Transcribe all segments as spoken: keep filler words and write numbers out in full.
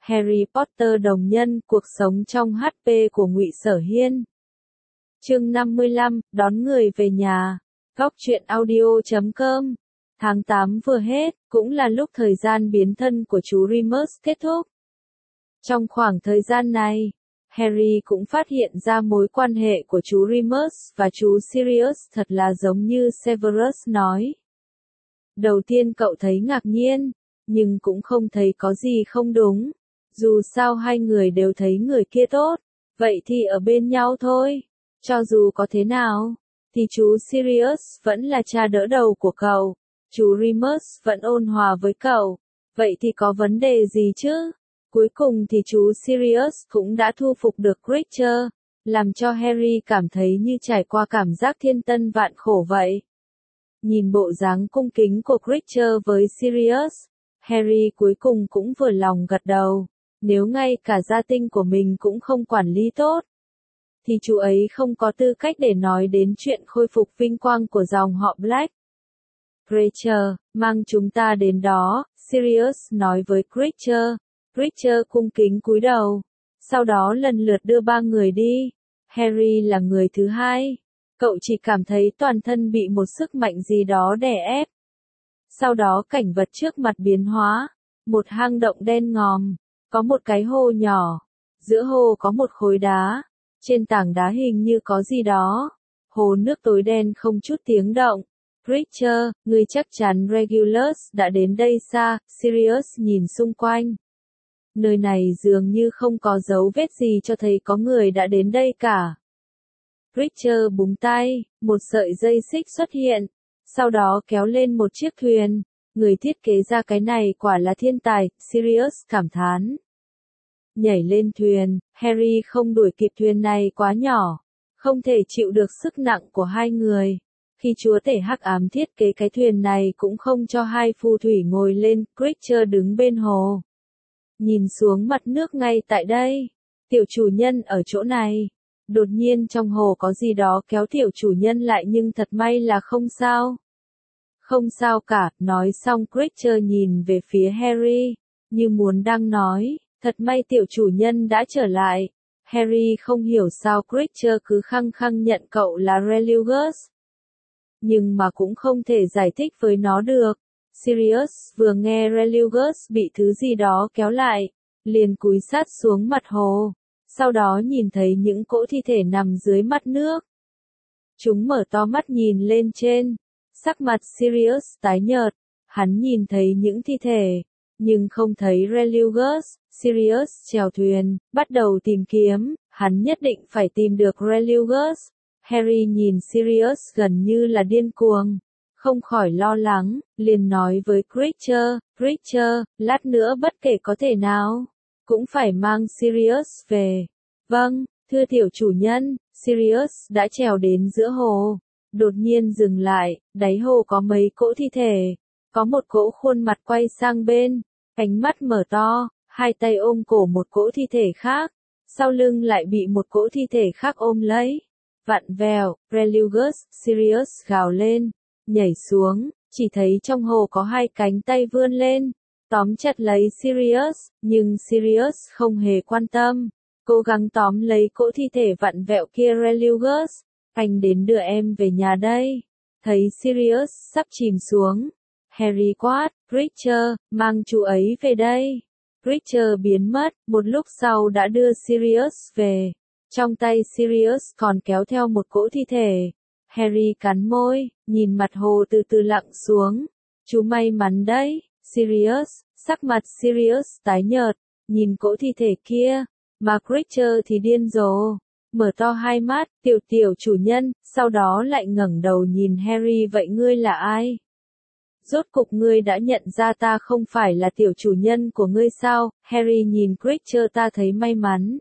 Harry Potter đồng nhân, cuộc sống trong hát pê của Ngụy Sở Hiên. Chương năm mươi lăm, đón người về nhà. Góc truyện audio chấm com. Tháng tám vừa hết, cũng là lúc thời gian biến thân của chú Remus kết thúc. Trong khoảng thời gian này, Harry cũng phát hiện ra mối quan hệ của chú Remus và chú Sirius thật là giống như Severus nói. Đầu tiên cậu thấy ngạc nhiên, nhưng cũng không thấy có gì không đúng. Dù sao hai người đều thấy người kia tốt, vậy thì ở bên nhau thôi. Cho dù có thế nào, thì chú Sirius vẫn là cha đỡ đầu của cậu. Chú Remus vẫn ôn hòa với cậu. Vậy thì có vấn đề gì chứ? Cuối cùng thì chú Sirius cũng đã thu phục được Creature, làm cho Harry cảm thấy như trải qua cảm giác thiên tân vạn khổ vậy. Nhìn bộ dáng cung kính của Creature với Sirius, Harry cuối cùng cũng vừa lòng gật đầu. Nếu ngay cả gia tinh của mình cũng không quản lý tốt, thì chú ấy không có tư cách để nói đến chuyện khôi phục vinh quang của dòng họ Black. Creature, mang chúng ta đến đó, Sirius nói với Creature. Creature cung kính cúi đầu, sau đó lần lượt đưa ba người đi. Harry là người thứ hai. Cậu chỉ cảm thấy toàn thân bị một sức mạnh gì đó đè ép. Sau đó cảnh vật trước mặt biến hóa. Một hang động đen ngòm, có một cái hồ nhỏ. Giữa hồ có một khối đá. Trên tảng đá hình như có gì đó. Hồ nước tối đen không chút tiếng động. Creature, ngươi chắc chắn Regulus đã đến đây xa. Sirius nhìn xung quanh. Nơi này dường như không có dấu vết gì cho thấy có người đã đến đây cả. Creature búng tay, một sợi dây xích xuất hiện, sau đó kéo lên một chiếc thuyền. Người thiết kế ra cái này quả là thiên tài, Sirius cảm thán. Nhảy lên thuyền, Harry không đuổi kịp, thuyền này quá nhỏ, không thể chịu được sức nặng của hai người. Khi chúa tể hắc ám thiết kế cái thuyền này cũng không cho hai phù thủy ngồi lên, Creature đứng bên hồ. Nhìn xuống mặt nước ngay tại đây, tiểu chủ nhân ở chỗ này. Đột nhiên trong hồ có gì đó kéo tiểu chủ nhân lại, nhưng thật may là không sao. Không sao cả, nói xong Creature nhìn về phía Harry, như muốn đang nói, thật may tiểu chủ nhân đã trở lại. Harry không hiểu sao Creature cứ khăng khăng nhận cậu là Regulus. Nhưng mà cũng không thể giải thích với nó được. Sirius vừa nghe Regulus bị thứ gì đó kéo lại, liền cúi sát xuống mặt hồ, sau đó nhìn thấy những cỗ thi thể nằm dưới mặt nước. Chúng mở to mắt nhìn lên trên, sắc mặt Sirius tái nhợt, hắn nhìn thấy những thi thể, nhưng không thấy Regulus. Sirius chèo thuyền, bắt đầu tìm kiếm, hắn nhất định phải tìm được Regulus. Harry nhìn Sirius gần như là điên cuồng. Không khỏi lo lắng, liền nói với Creature, Creature, lát nữa bất kể có thể nào, cũng phải mang Sirius về. Vâng, thưa tiểu chủ nhân. Sirius đã trèo đến giữa hồ, đột nhiên dừng lại, đáy hồ có mấy cỗ thi thể, có một cỗ khuôn mặt quay sang bên, ánh mắt mở to, hai tay ôm cổ một cỗ thi thể khác, sau lưng lại bị một cỗ thi thể khác ôm lấy. Vặn vẹo, Regulus, Sirius gào lên. Nhảy xuống, chỉ thấy trong hồ có hai cánh tay vươn lên, tóm chặt lấy Sirius, nhưng Sirius không hề quan tâm, cố gắng tóm lấy cỗ thi thể vặn vẹo kia. Regulus, anh đến đưa em về nhà đây. Thấy Sirius sắp chìm xuống, Harry quát, Creature, mang chú ấy về đây. Creature biến mất, một lúc sau đã đưa Sirius về, trong tay Sirius còn kéo theo một cỗ thi thể. Harry cắn môi, nhìn mặt hồ từ từ lặng xuống. Chú may mắn đấy, Sirius. Sắc mặt Sirius tái nhợt, nhìn cỗ thi thể kia, mà Creature thì điên rồ, mở to hai mắt, tiểu tiểu chủ nhân, sau đó lại ngẩng đầu nhìn Harry, vậy ngươi là ai? Rốt cục ngươi đã nhận ra ta không phải là tiểu chủ nhân của ngươi sao? Harry nhìn Creature, ta thấy may mắn.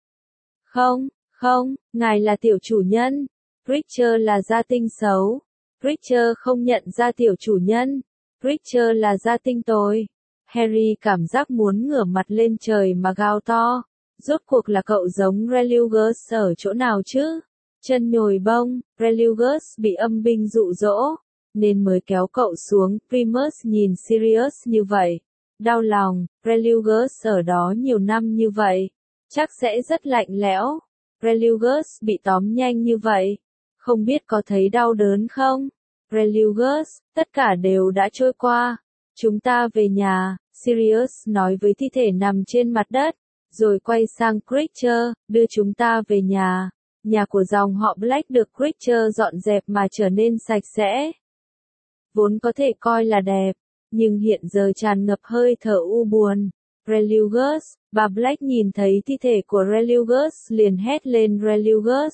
Không, không, ngài là tiểu chủ nhân. Creature là gia tinh xấu. Creature không nhận ra tiểu chủ nhân. Creature là gia tinh tồi. Harry cảm giác muốn ngửa mặt lên trời mà gào to. Rốt cuộc là cậu giống Regulus ở chỗ nào chứ? Chân nhồi bông, Regulus bị âm binh dụ dỗ, nên mới kéo cậu xuống. Remus nhìn Sirius như vậy, Đau lòng, Relugus ở đó nhiều năm như vậy, chắc sẽ rất lạnh lẽo. Relugus bị tóm nhanh như vậy, không biết có thấy đau đớn không? Relugus, tất cả đều đã trôi qua. Chúng ta về nhà, Sirius nói với thi thể nằm trên mặt đất, rồi quay sang Creature, đưa chúng ta về nhà. Nhà của dòng họ Black được Creature dọn dẹp mà trở nên sạch sẽ. Vốn có thể coi là đẹp, nhưng hiện giờ tràn ngập hơi thở u buồn. Relugus, bà Black nhìn thấy thi thể của Relugus liền hét lên Relugus.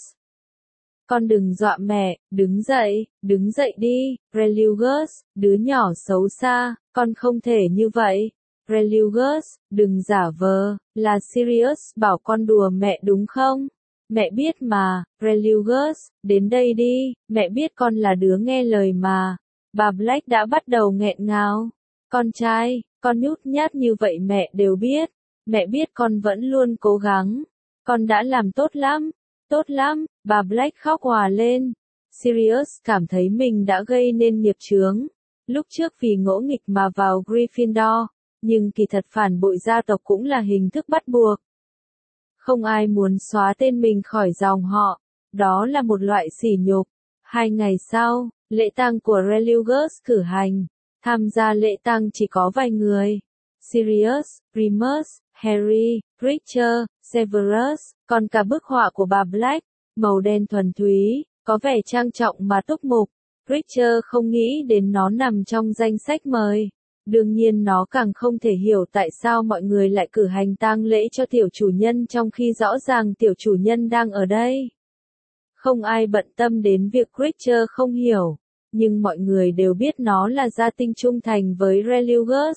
Con đừng dọa mẹ, đứng dậy, đứng dậy đi, Relugus, đứa nhỏ xấu xa, con không thể như vậy. Relugus, đừng giả vờ, là Sirius bảo con đùa mẹ đúng không? Mẹ biết mà, Relugus, đến đây đi, mẹ biết con là đứa nghe lời mà. Bà Black đã bắt đầu nghẹn ngào. Con trai, con nhút nhát như vậy mẹ đều biết. Mẹ biết con vẫn luôn cố gắng. Con đã làm tốt lắm, tốt lắm, bà Black khóc òa lên. Sirius cảm thấy mình đã gây nên nghiệp chướng. Lúc trước vì ngỗ nghịch mà vào Gryffindor, nhưng kỳ thật phản bội gia tộc cũng là hình thức bắt buộc. Không ai muốn xóa tên mình khỏi dòng họ, đó là một loại sỉ nhục. Hai ngày sau, lễ tang của Relugus cử hành. Tham gia lễ tang chỉ có vài người. Sirius, Remus, Harry, Creature, Severus, còn cả bức họa của bà Black, màu đen thuần túy, có vẻ trang trọng mà túc mục. Creature không nghĩ đến nó nằm trong danh sách mời. Đương nhiên nó càng không thể hiểu tại sao mọi người lại cử hành tang lễ cho tiểu chủ nhân trong khi rõ ràng tiểu chủ nhân đang ở đây. Không ai bận tâm đến việc Creature không hiểu, nhưng mọi người đều biết nó là gia tinh trung thành với Relugus.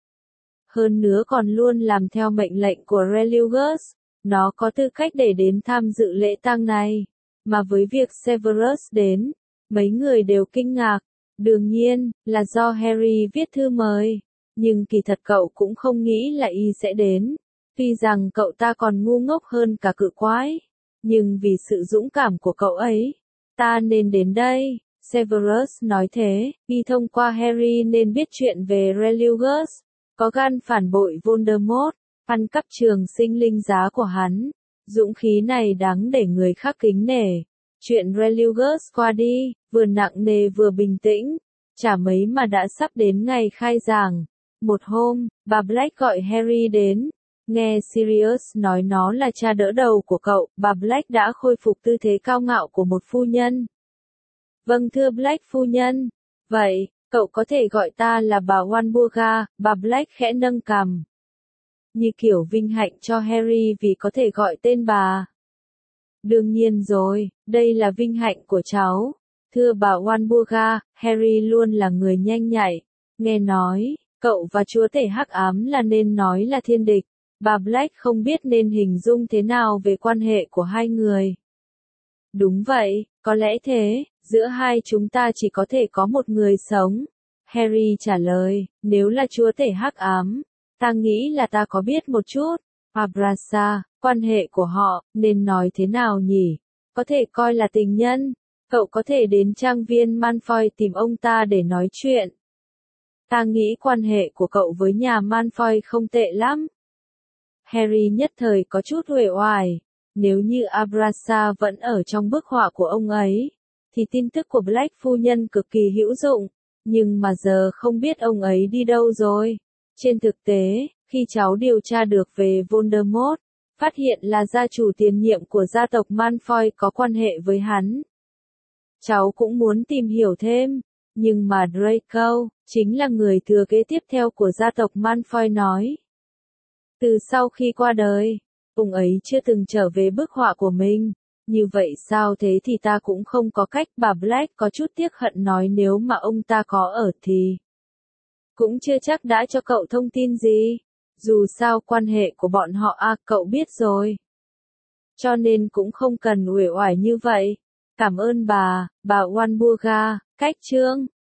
Hơn nữa còn luôn làm theo mệnh lệnh của Relugus, nó có tư cách để đến tham dự lễ tang này. Mà với việc Severus đến, mấy người đều kinh ngạc. Đương nhiên, là do Harry viết thư mời. Nhưng kỳ thật cậu cũng không nghĩ là y sẽ đến. Tuy rằng cậu ta còn ngu ngốc hơn cả cự quái. Nhưng vì sự dũng cảm của cậu ấy, ta nên đến đây. Severus nói thế, y thông qua Harry nên biết chuyện về Relugus. Có gan phản bội Voldemort, ăn cắp trường sinh linh giá của hắn. Dũng khí này đáng để người khác kính nể. Chuyện Relugus qua đi, vừa nặng nề vừa bình tĩnh. Chả mấy mà đã sắp đến ngày khai giảng. Một hôm, bà Black gọi Harry đến. Nghe Sirius nói nó là cha đỡ đầu của cậu, bà Black đã khôi phục tư thế cao ngạo của một phu nhân. Vâng thưa Black phu nhân. Vậy, cậu có thể gọi ta là bà Walburga, bà Black khẽ nâng cằm. Như kiểu vinh hạnh cho Harry vì có thể gọi tên bà. Đương nhiên rồi, đây là vinh hạnh của cháu. Thưa bà Walburga, Harry luôn là người nhanh nhạy. Nghe nói, cậu và chúa tể hắc ám là nên nói là thiên địch. Bà Black không biết nên hình dung thế nào về quan hệ của hai người. Đúng vậy, có lẽ thế, giữa hai chúng ta chỉ có thể có một người sống. Harry trả lời, nếu là chúa tể hắc ám, ta nghĩ là ta có biết một chút. Abrasa, quan hệ của họ, nên nói thế nào nhỉ? Có thể coi là tình nhân. Cậu có thể đến trang viên Malfoy tìm ông ta để nói chuyện. Ta nghĩ quan hệ của cậu với nhà Malfoy không tệ lắm. Harry nhất thời có chút uể oải. Nếu như Abrasa vẫn ở trong bức họa của ông ấy, thì tin tức của Black phu nhân cực kỳ hữu dụng. Nhưng mà giờ không biết ông ấy đi đâu rồi. Trên thực tế, khi cháu điều tra được về Voldemort, phát hiện là gia chủ tiền nhiệm của gia tộc Malfoy có quan hệ với hắn. Cháu cũng muốn tìm hiểu thêm, nhưng mà Draco, chính là người thừa kế tiếp theo của gia tộc Malfoy nói. Từ sau khi qua đời, ông ấy chưa từng trở về bức họa của mình. Như vậy sao thế thì ta cũng không có cách. Bà Black có chút tiếc hận nói nếu mà ông ta có ở thì cũng chưa chắc đã cho cậu thông tin gì. Dù sao quan hệ của bọn họ à cậu biết rồi. Cho nên cũng không cần uể oải như vậy. Cảm ơn bà, bà Walburga. Cách chương